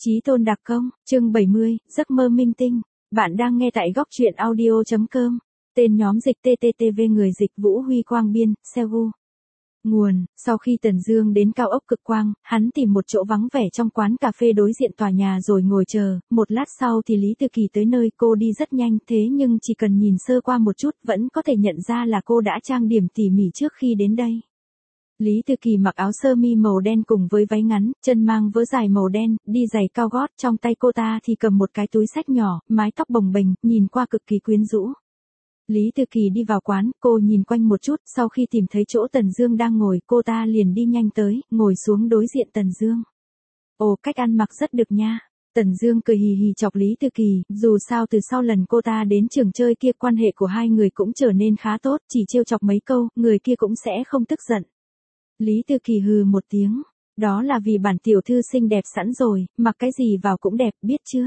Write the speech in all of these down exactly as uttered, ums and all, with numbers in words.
Chí Tôn đặc công, chương bảy mươi, giấc mơ minh tinh. Bạn đang nghe tại góc truyện audio.com. Tên nhóm dịch tê tê tê vê người dịch Vũ Huy Quang Biên, Seoul. Nguồn, sau khi Tần Dương đến cao ốc cực quang, hắn tìm một chỗ vắng vẻ trong quán cà phê đối diện tòa nhà rồi ngồi chờ, một lát sau thì Lý Tư Kỳ tới nơi. Cô đi rất nhanh, thế nhưng chỉ cần nhìn sơ qua một chút vẫn có thể nhận ra là cô đã trang điểm tỉ mỉ trước khi đến đây. Lý Tư Kỳ mặc áo sơ mi màu đen cùng với váy ngắn, chân mang vớ dài màu đen, đi giày cao gót, trong tay cô ta thì cầm một cái túi xách nhỏ, mái tóc bồng bềnh, nhìn qua cực kỳ quyến rũ. Lý Tư Kỳ đi vào quán, cô nhìn quanh một chút, sau khi tìm thấy chỗ Tần Dương đang ngồi, cô ta liền đi nhanh tới, ngồi xuống đối diện Tần Dương. Ồ, cách ăn mặc rất được nha. Tần Dương cười hì hì chọc Lý Tư Kỳ, dù sao từ sau lần cô ta đến trường chơi kia quan hệ của hai người cũng trở nên khá tốt, chỉ trêu chọc mấy câu, người kia cũng sẽ không tức giận. Lý Tư Kỳ hừ một tiếng, đó là vì bản tiểu thư xinh đẹp sẵn rồi, mặc cái gì vào cũng đẹp, biết chưa?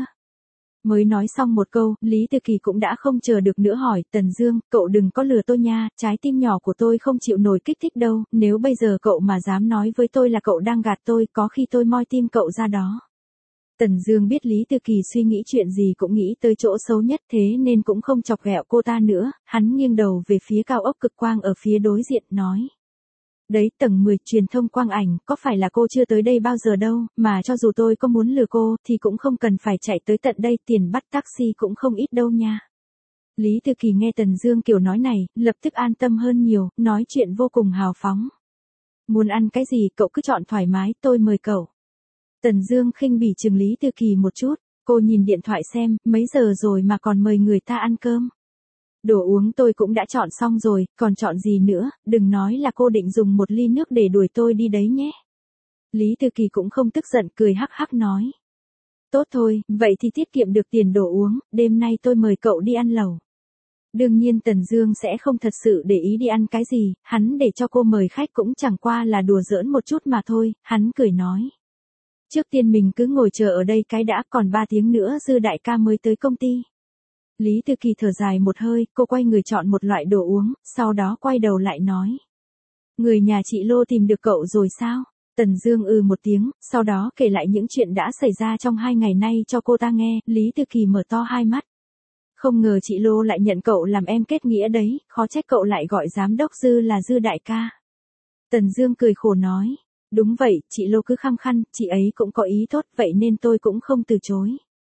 Mới nói xong một câu, Lý Tư Kỳ cũng đã không chờ được nữa hỏi, Tần Dương, cậu đừng có lừa tôi nha, trái tim nhỏ của tôi không chịu nổi kích thích đâu, nếu bây giờ cậu mà dám nói với tôi là cậu đang gạt tôi, có khi tôi moi tim cậu ra đó. Tần Dương biết Lý Tư Kỳ suy nghĩ chuyện gì cũng nghĩ tới chỗ xấu nhất, thế nên cũng không chọc ghẹo cô ta nữa, hắn nghiêng đầu về phía cao ốc cực quang ở phía đối diện, nói. Đấy, tầng mười, truyền thông quang ảnh, có phải là cô chưa tới đây bao giờ đâu, mà cho dù tôi có muốn lừa cô, thì cũng không cần phải chạy tới tận đây, tiền bắt taxi cũng không ít đâu nha. Lý Tư Kỳ nghe Tần Dương kiểu nói này, lập tức an tâm hơn nhiều, nói chuyện vô cùng hào phóng. Muốn ăn cái gì, cậu cứ chọn thoải mái, tôi mời cậu. Tần Dương khinh bỉ chừng Lý Tư Kỳ một chút, cô nhìn điện thoại xem, mấy giờ rồi mà còn mời người ta ăn cơm. Đồ uống tôi cũng đã chọn xong rồi, còn chọn gì nữa, đừng nói là cô định dùng một ly nước để đuổi tôi đi đấy nhé. Lý Tư Kỳ cũng không tức giận, cười hắc hắc nói. Tốt thôi, vậy thì tiết kiệm được tiền đồ uống, đêm nay tôi mời cậu đi ăn lẩu. Đương nhiên Tần Dương sẽ không thật sự để ý đi ăn cái gì, hắn để cho cô mời khách cũng chẳng qua là đùa giỡn một chút mà thôi, hắn cười nói. Trước tiên mình cứ ngồi chờ ở đây cái đã, còn ba tiếng nữa Dư đại ca mới tới công ty. Lý Tư Kỳ thở dài một hơi, cô quay người chọn một loại đồ uống, sau đó quay đầu lại nói. Người nhà chị Lô tìm được cậu rồi sao? Tần Dương ừ một tiếng, sau đó kể lại những chuyện đã xảy ra trong hai ngày nay cho cô ta nghe, Lý Tư Kỳ mở to hai mắt. Không ngờ chị Lô lại nhận cậu làm em kết nghĩa đấy, khó trách cậu lại gọi giám đốc Dư là Dư đại ca. Tần Dương cười khổ nói. Đúng vậy, chị Lô cứ khăng khăng, chị ấy cũng có ý tốt, vậy nên tôi cũng không từ chối.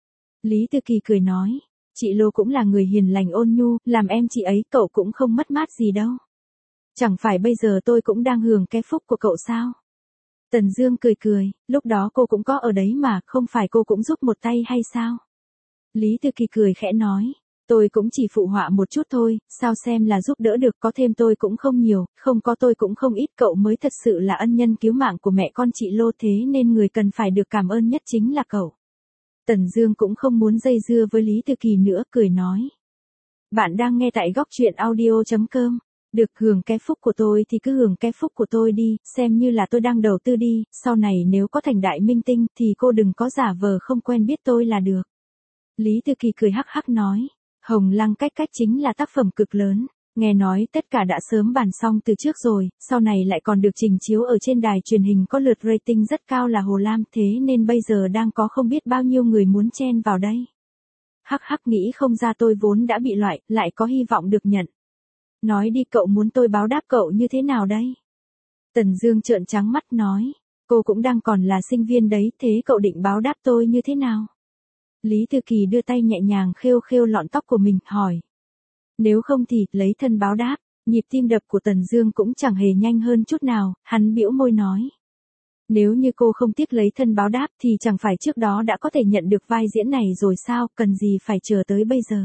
Lý Tư Kỳ cười nói. Chị Lô cũng là người hiền lành ôn nhu, làm em chị ấy cậu cũng không mất mát gì đâu. Chẳng phải bây giờ tôi cũng đang hưởng cái phúc của cậu sao? Tần Dương cười cười, lúc đó cô cũng có ở đấy mà, không phải cô cũng giúp một tay hay sao? Lý Tư Kỳ cười khẽ nói, tôi cũng chỉ phụ họa một chút thôi, sao xem là giúp đỡ được, có thêm tôi cũng không nhiều, không có tôi cũng không ít, cậu mới thật sự là ân nhân cứu mạng của mẹ con chị Lô, thế nên người cần phải được cảm ơn nhất chính là cậu. Tần Dương cũng không muốn dây dưa với Lý Tư Kỳ nữa, cười nói. Bạn đang nghe tại góc truyện audio.com. Được, hưởng cái phúc của tôi thì cứ hưởng cái phúc của tôi đi, xem như là tôi đang đầu tư đi, sau này nếu có thành đại minh tinh thì cô đừng có giả vờ không quen biết tôi là được. Lý Tư Kỳ cười hắc hắc nói. Hồng Lăng cách cách chính là tác phẩm cực lớn. Nghe nói tất cả đã sớm bàn xong từ trước rồi, sau này lại còn được trình chiếu ở trên đài truyền hình có lượt rating rất cao là Hồ Lam, thế nên bây giờ đang có không biết bao nhiêu người muốn chen vào đây. Hắc hắc, nghĩ không ra tôi vốn đã bị loại, lại có hy vọng được nhận. Nói đi, cậu muốn tôi báo đáp cậu như thế nào đây? Tần Dương trợn trắng mắt nói, cô cũng đang còn là sinh viên đấy, thế cậu định báo đáp tôi như thế nào? Lý Tư Kỳ đưa tay nhẹ nhàng khêu khêu lọn tóc của mình, hỏi. Nếu không thì, lấy thân báo đáp. Nhịp tim đập của Tần Dương cũng chẳng hề nhanh hơn chút nào, hắn bĩu môi nói. Nếu như cô không tiếc lấy thân báo đáp thì chẳng phải trước đó đã có thể nhận được vai diễn này rồi sao, cần gì phải chờ tới bây giờ.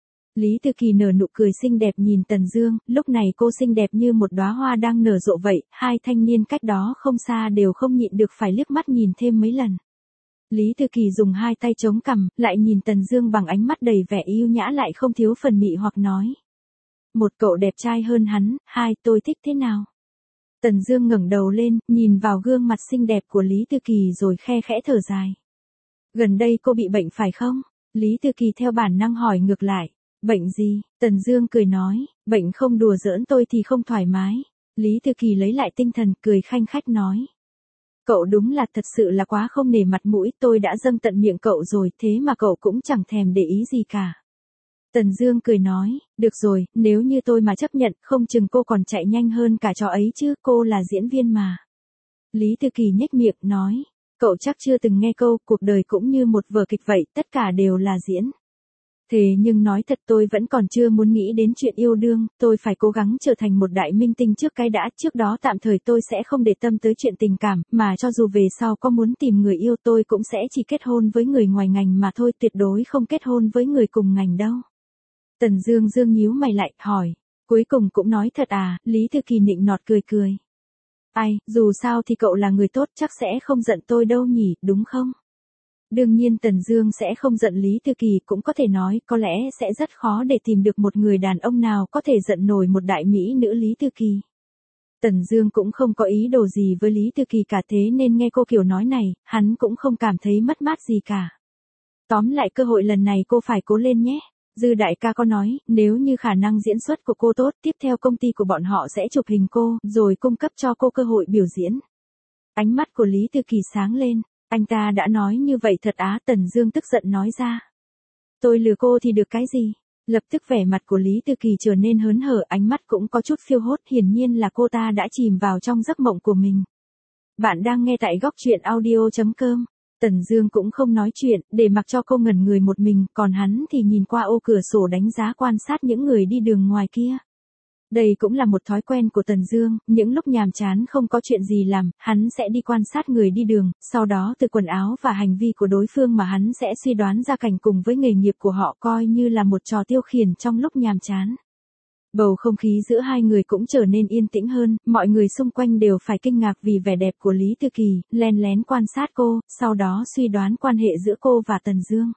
Lý Tư Kỳ nở nụ cười xinh đẹp nhìn Tần Dương, lúc này cô xinh đẹp như một đóa hoa đang nở rộ vậy, hai thanh niên cách đó không xa đều không nhịn được phải liếc mắt nhìn thêm mấy lần. Lý Tư Kỳ dùng hai tay chống cằm, lại nhìn Tần Dương bằng ánh mắt đầy vẻ yêu nhã lại không thiếu phần mị hoặc nói. Một, cậu đẹp trai hơn hắn, hai, tôi thích thế nào? Tần Dương ngẩng đầu lên, nhìn vào gương mặt xinh đẹp của Lý Tư Kỳ rồi khe khẽ thở dài. Gần đây cô bị bệnh phải không? Lý Tư Kỳ theo bản năng hỏi ngược lại. Bệnh gì? Tần Dương cười nói, bệnh không, đùa giỡn, tôi thì không thoải mái. Lý Tư Kỳ lấy lại tinh thần, cười khanh khách nói. Cậu đúng là thật sự là quá không nể mặt mũi, tôi đã dâng tận miệng cậu rồi, thế mà cậu cũng chẳng thèm để ý gì cả. Tần Dương cười nói, được rồi, nếu như tôi mà chấp nhận, không chừng cô còn chạy nhanh hơn cả trò ấy chứ, cô là diễn viên mà. Lý Thư Kỳ nhếch miệng, nói, cậu chắc chưa từng nghe câu, cuộc đời cũng như một vở kịch vậy, tất cả đều là diễn. Thế nhưng nói thật tôi vẫn còn chưa muốn nghĩ đến chuyện yêu đương, tôi phải cố gắng trở thành một đại minh tinh trước cái đã, trước đó tạm thời tôi sẽ không để tâm tới chuyện tình cảm, mà cho dù về sau có muốn tìm người yêu tôi cũng sẽ chỉ kết hôn với người ngoài ngành mà thôi, tuyệt đối không kết hôn với người cùng ngành đâu. Tần Dương dương nhíu mày lại, hỏi, cuối cùng cũng nói thật à? Lý Thư Kỳ nịnh nọt cười cười. Ai, dù sao thì cậu là người tốt chắc sẽ không giận tôi đâu nhỉ, đúng không? Đương nhiên Tần Dương sẽ không giận Lý Thư Kỳ, cũng có thể nói, có lẽ sẽ rất khó để tìm được một người đàn ông nào có thể giận nổi một đại mỹ nữ Lý Thư Kỳ. Tần Dương cũng không có ý đồ gì với Lý Thư Kỳ cả, thế nên nghe cô kiểu nói này, hắn cũng không cảm thấy mất mát gì cả. Tóm lại cơ hội lần này cô phải cố lên nhé. Dư đại ca có nói, nếu như khả năng diễn xuất của cô tốt, tiếp theo công ty của bọn họ sẽ chụp hình cô, rồi cung cấp cho cô cơ hội biểu diễn. Ánh mắt của Lý Thư Kỳ sáng lên, anh ta đã nói như vậy thật á? Tần Dương tức giận nói ra. Tôi lừa cô thì được cái gì? Lập tức vẻ mặt của Lý Thư Kỳ trở nên hớn hở, ánh mắt cũng có chút phiêu hốt, hiển nhiên là cô ta đã chìm vào trong giấc mộng của mình. Bạn đang nghe tại góc truyện audio chấm com. Tần Dương cũng không nói chuyện, để mặc cho cô ngẩn người một mình, còn hắn thì nhìn qua ô cửa sổ đánh giá quan sát những người đi đường ngoài kia. Đây cũng là một thói quen của Tần Dương, những lúc nhàm chán không có chuyện gì làm, hắn sẽ đi quan sát người đi đường, sau đó từ quần áo và hành vi của đối phương mà hắn sẽ suy đoán ra cảnh cùng với nghề nghiệp của họ, coi như là một trò tiêu khiển trong lúc nhàm chán. Bầu không khí giữa hai người cũng trở nên yên tĩnh hơn, mọi người xung quanh đều phải kinh ngạc vì vẻ đẹp của Lý Thư Kỳ, len lén quan sát cô, sau đó suy đoán quan hệ giữa cô và Tần Dương.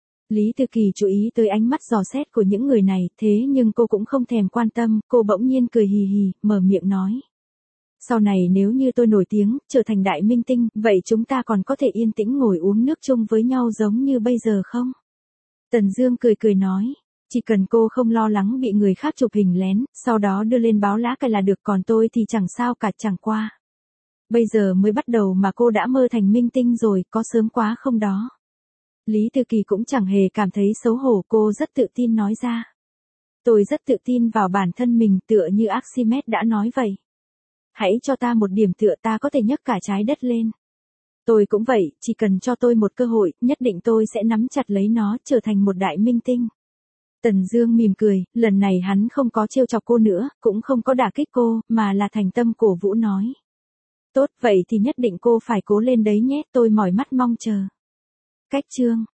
Lý Thư Kỳ chú ý tới ánh mắt dò xét của những người này, thế nhưng cô cũng không thèm quan tâm, cô bỗng nhiên cười hì hì, mở miệng nói. Sau này nếu như tôi nổi tiếng, trở thành đại minh tinh, vậy chúng ta còn có thể yên tĩnh ngồi uống nước chung với nhau giống như bây giờ không? Tần Dương cười cười nói. Chỉ cần cô không lo lắng bị người khác chụp hình lén, sau đó đưa lên báo lá cải là được, còn tôi thì chẳng sao cả, chẳng qua. Bây giờ mới bắt đầu mà cô đã mơ thành minh tinh rồi, có sớm quá không đó? Lý Thư Kỳ cũng chẳng hề cảm thấy xấu hổ, cô rất tự tin nói ra. Tôi rất tự tin vào bản thân mình, tựa như Archimedes đã nói vậy. Hãy cho ta một điểm tựa, ta có thể nhấc cả trái đất lên. Tôi cũng vậy, chỉ cần cho tôi một cơ hội, nhất định tôi sẽ nắm chặt lấy nó, trở thành một đại minh tinh. Tần Dương mỉm cười, lần này hắn không có trêu chọc cô nữa, cũng không có đả kích cô, mà là thành tâm cổ vũ nói. Tốt, vậy thì nhất định cô phải cố lên đấy nhé, tôi mỏi mắt mong chờ. Cách chương